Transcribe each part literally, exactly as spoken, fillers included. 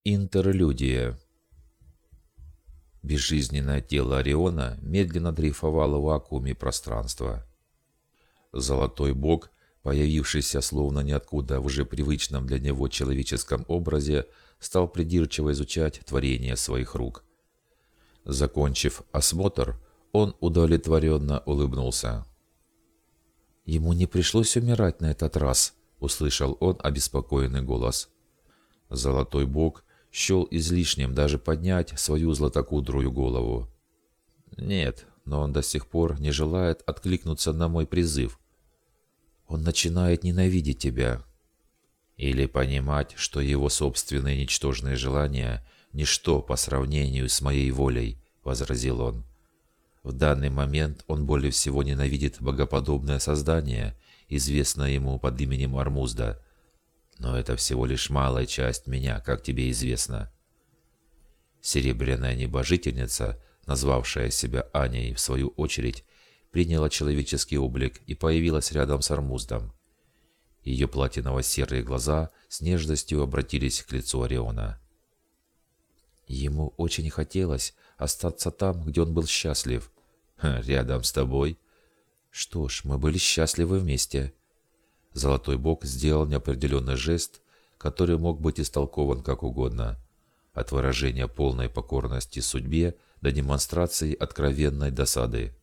Интерлюдия. Безжизненное тело Ориона медленно дрейфовало в вакууме пространства. Золотой бог, появившийся словно ниоткуда в уже привычном для него человеческом образе, стал придирчиво изучать творение своих рук. Закончив осмотр, он удовлетворенно улыбнулся. «Ему не пришлось умирать на этот раз», — услышал он обеспокоенный голос. Золотой бог счел излишним даже поднять свою златокудрую голову. «Нет, но он до сих пор не желает откликнуться на мой призыв. Он начинает ненавидеть тебя. Или понимать, что его собственные ничтожные желания – ничто по сравнению с моей волей», – возразил он. «В данный момент он более всего ненавидит богоподобное создание, известное ему под именем Ормузда. Но это всего лишь малая часть меня, как тебе известно». Серебряная небожительница, назвавшая себя Аней, в свою очередь, приняла человеческий облик и появилась рядом с Ормуздом. Ее платиново-серые глаза с нежностью обратились к лицу Ориона. Ему очень хотелось остаться там, где он был счастлив. Ха, рядом с тобой? Что ж, мы были счастливы вместе. Золотой бог сделал неопределенный жест, который мог быть истолкован как угодно. От выражения полной покорности судьбе до демонстрации откровенной досады.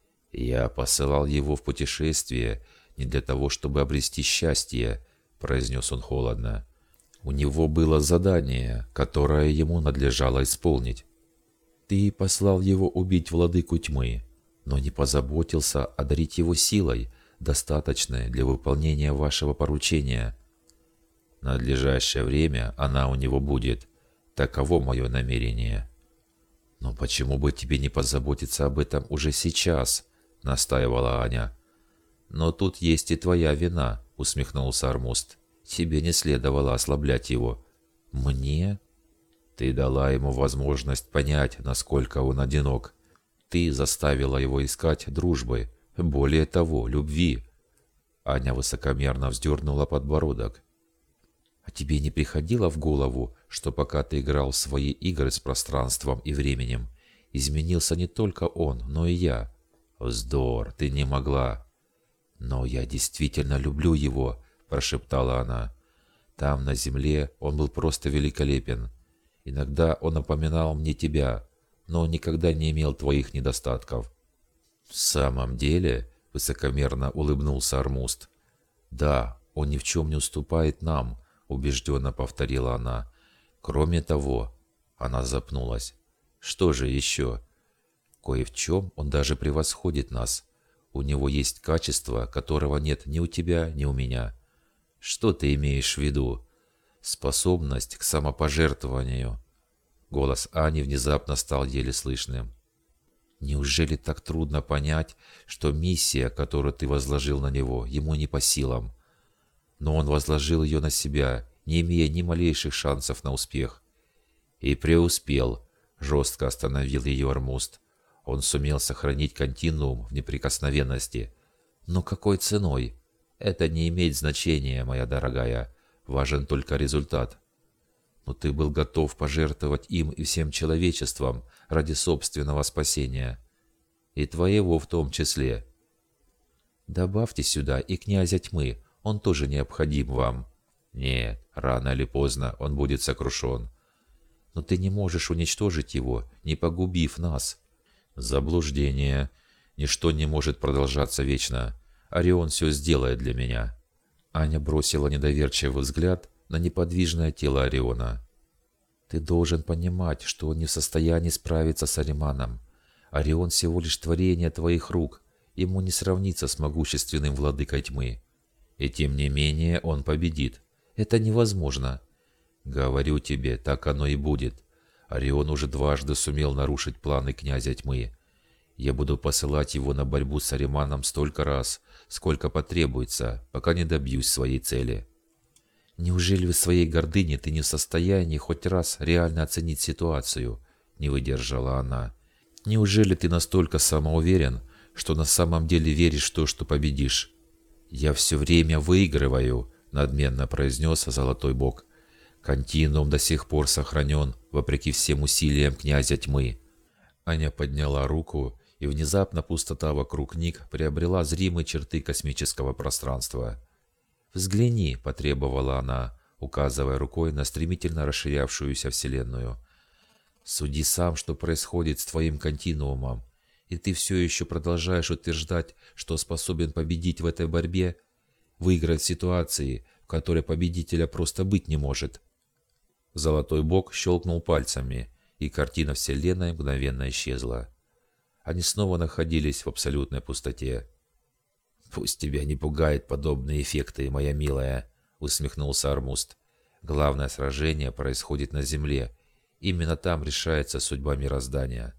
«Я посылал его в путешествие не для того, чтобы обрести счастье», — произнес он холодно. «У него было задание, которое ему надлежало исполнить. Ты послал его убить владыку тьмы, но не позаботился одарить его силой, достаточной для выполнения вашего поручения. В надлежащее время она у него будет. Таково мое намерение». «Но почему бы тебе не позаботиться об этом уже сейчас?» — настаивала Аня. «Но тут есть и твоя вина», — усмехнулся Ормузд. «Тебе не следовало ослаблять его». «Мне?» «Ты дала ему возможность понять, насколько он одинок. Ты заставила его искать дружбы, более того, любви». Аня высокомерно вздернула подбородок. «А тебе не приходило в голову, что пока ты играл в свои игры с пространством и временем, изменился не только он, но и я?» «Вздор, ты не могла». «Но я действительно люблю его», – прошептала она. «Там, на земле, он был просто великолепен. Иногда он напоминал мне тебя, но никогда не имел твоих недостатков». «В самом деле?» – высокомерно улыбнулся Ормузд. «Да, он ни в чем не уступает нам», – убежденно повторила она. «Кроме того...» – она запнулась. «Что же еще?» «Кое в чем он даже превосходит нас. У него есть качество, которого нет ни у тебя, ни у меня». «Что ты имеешь в виду?» «Способность к самопожертвованию». Голос Ани внезапно стал еле слышным. «Неужели так трудно понять, что миссия, которую ты возложил на него, ему не по силам? Но он возложил ее на себя, не имея ни малейших шансов на успех». «И преуспел», — жестко остановил ее Ормузд. «Он сумел сохранить континуум в неприкосновенности. Но какой ценой? Это не имеет значения, моя дорогая. Важен только результат. Но ты был готов пожертвовать им и всем человечеством ради собственного спасения. И твоего в том числе. Добавьте сюда и князя тьмы, он тоже необходим вам. Нет, рано или поздно он будет сокрушен. Но ты не можешь уничтожить его, не погубив нас». «Заблуждение. Ничто не может продолжаться вечно. Орион все сделает для меня». Аня бросила недоверчивый взгляд на неподвижное тело Ориона. «Ты должен понимать, что он не в состоянии справиться с Ариманом. Орион всего лишь творение твоих рук. Ему не сравнится с могущественным владыкой тьмы. И тем не менее он победит. Это невозможно. Говорю тебе, так оно и будет. Орион уже дважды сумел нарушить планы князя тьмы. Я буду посылать его на борьбу с Ариманом столько раз, сколько потребуется, пока не добьюсь своей цели». «Неужели в своей гордыне ты не в состоянии хоть раз реально оценить ситуацию?» – не выдержала она. «Неужели ты настолько самоуверен, что на самом деле веришь в то, что победишь?» «Я все время выигрываю», – надменно произнес Золотой бог. Континуум до сих пор сохранен, вопреки всем усилиям князя тьмы. Аня подняла руку, и внезапно пустота вокруг них приобрела зримые черты космического пространства. «Взгляни», — потребовала она, указывая рукой на стремительно расширявшуюся Вселенную. «Суди сам, что происходит с твоим континуумом, и ты все еще продолжаешь утверждать, что способен победить в этой борьбе, выиграть в ситуации, в которой победителя просто быть не может». Золотой бог щелкнул пальцами, и картина Вселенной мгновенно исчезла. Они снова находились в абсолютной пустоте. «Пусть тебя не пугают подобные эффекты, моя милая», — усмехнулся Армуст. «Главное сражение происходит на Земле. Именно там решается судьба мироздания».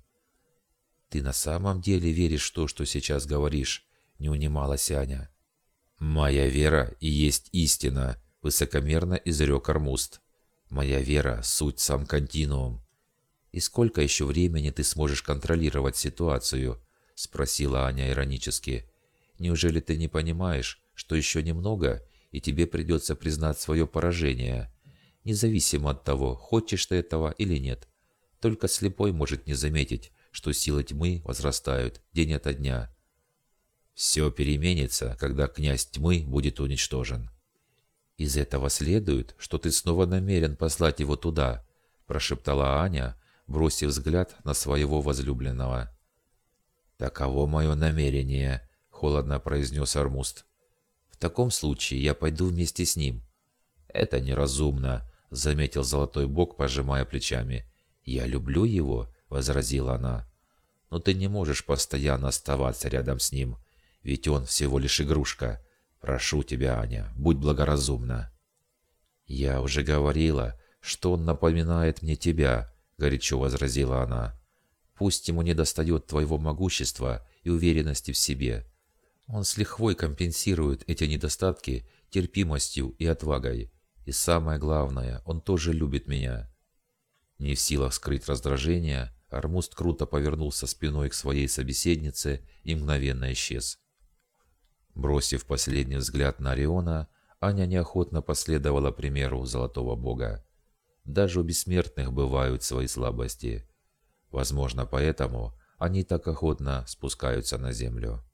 «Ты на самом деле веришь в то, что сейчас говоришь?» — не унималась Аня. «Моя вера и есть истина», — высокомерно изрек Армуст. «Моя вера — суть сам континуум». «И сколько еще времени ты сможешь контролировать ситуацию?» — спросила Аня иронически. «Неужели ты не понимаешь, что еще немного, и тебе придется признать свое поражение, независимо от того, хочешь ты этого или нет? Только слепой может не заметить, что силы тьмы возрастают день ото дня. Все переменится, когда князь тьмы будет уничтожен». «Из этого следует, что ты снова намерен послать его туда», – прошептала Аня, бросив взгляд на своего возлюбленного. «Таково мое намерение», – холодно произнес Армуст. «В таком случае я пойду вместе с ним». «Это неразумно», – заметил Золотой Бог, пожимая плечами. «Я люблю его», – возразила она. «Но ты не можешь постоянно оставаться рядом с ним, ведь он всего лишь игрушка. Прошу тебя, Аня, будь благоразумна». «Я уже говорила, что он напоминает мне тебя», – горячо возразила она. «Пусть ему недостает твоего могущества и уверенности в себе. Он с лихвой компенсирует эти недостатки терпимостью и отвагой. И самое главное, он тоже любит меня». Не в силах скрыть раздражение, Армуст круто повернулся спиной к своей собеседнице и мгновенно исчез. Бросив последний взгляд на Ориона, Аня неохотно последовала примеру Золотого Бога. Даже у бессмертных бывают свои слабости. Возможно, поэтому они так охотно спускаются на землю.